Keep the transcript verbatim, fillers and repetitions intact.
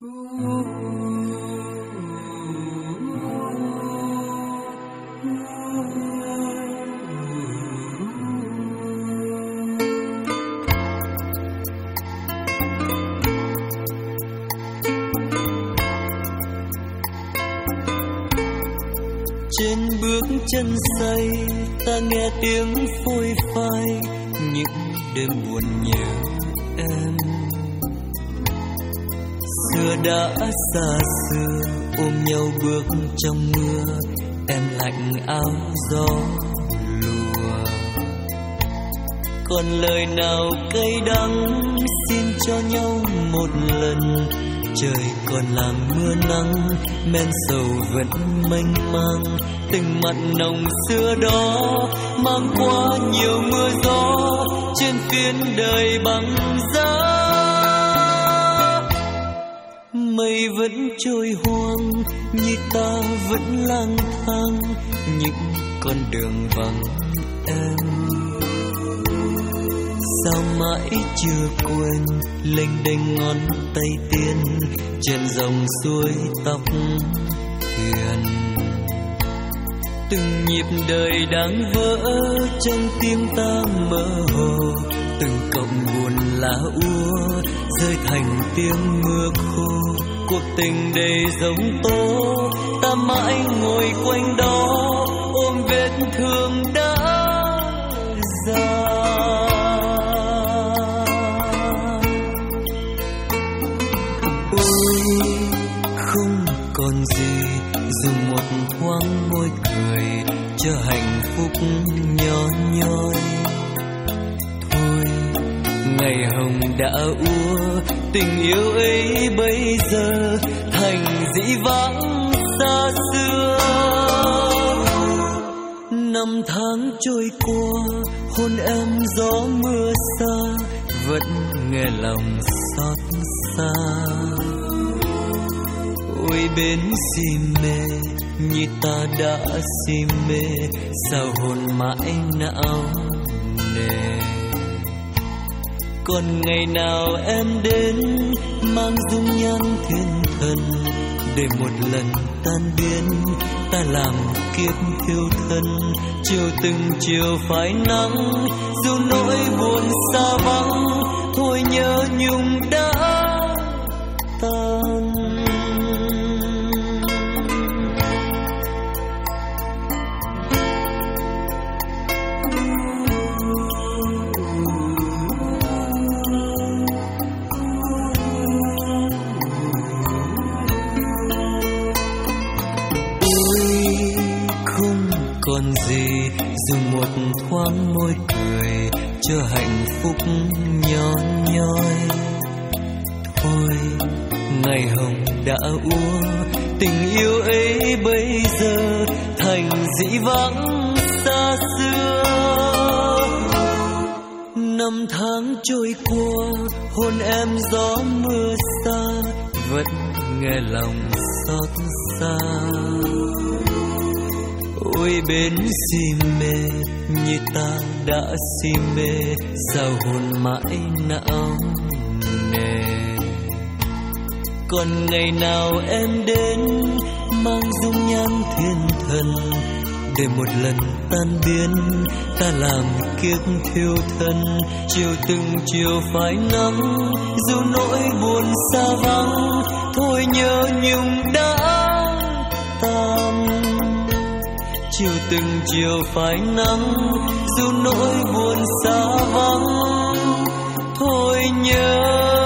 Trên bước chân say ta nghe tiếng phôi phai những đêm buồn nhớ em. Xưa đã xa xưa ôm nhau bước trong mưa, em lạnh áo gió lùa. Còn lời nào cay đắng xin cho nhau một lần, trời còn làm mưa nắng, men sầu vẫn mênh mang. Tình mặn nồng xưa đó mang qua nhiều mưa gió, trên phiến đời băng giá. Mây vẫn trôi hoang, như ta vẫn lang thang những con đường vắng em. Sao mãi chưa quên lênh đênh ngón tay tiên, trên dòng suối tóc thuyền. Từng nhịp đời đang vỡ trong tim ta mơ hồ, từng cọng buồn lá úa rơi thành tiếng mưa khô. Cuộc tình đầy giống tố, ta mãi ngồi quanh đó ôm vết thương đã già. Không còn gì dù một thoáng môi cười cho hạnh phúc nhỏ nhoi. Thôi ngày hồng đã úa, tình yêu ấy bây giờ thành dĩ vãng xa xưa. Năm tháng trôi qua hôn em gió mưa xa, vẫn nghe lòng xót xa. Ôi bến si mê như ta đã si mê, sao hồn mãi não nề. Còn ngày nào em đến mang dung nhan thiên thần, để một lần tan biến ta làm kiếp thiêu thân. Chiều từng chiều phái nắng, dù nỗi buồn xa vắng, thôi nhớ nhung đã tan. Còn gì dù một thoáng môi cười cho hạnh phúc nhỏ nhoi. Thôi ngày hồng đã úa, tình yêu ấy bây giờ thành dĩ vãng xa xưa. Năm tháng trôi qua hôn em gió mưa xa, vẫn nghe lòng xót xa. Ôi bến si mê như ta đã si mê, sao hồn mãi não nề. Còn ngày nào em đến mang dung nhan thiên thần, để một lần tan biến ta làm kiếp thiêu thân. Chiều từng chiều phái nắng, dù nỗi buồn xa vắng, thôi nhớ nhung đã tan. Chiều từng chiều phái nắng, dù nỗi buồn xa vắng, thôi nhớ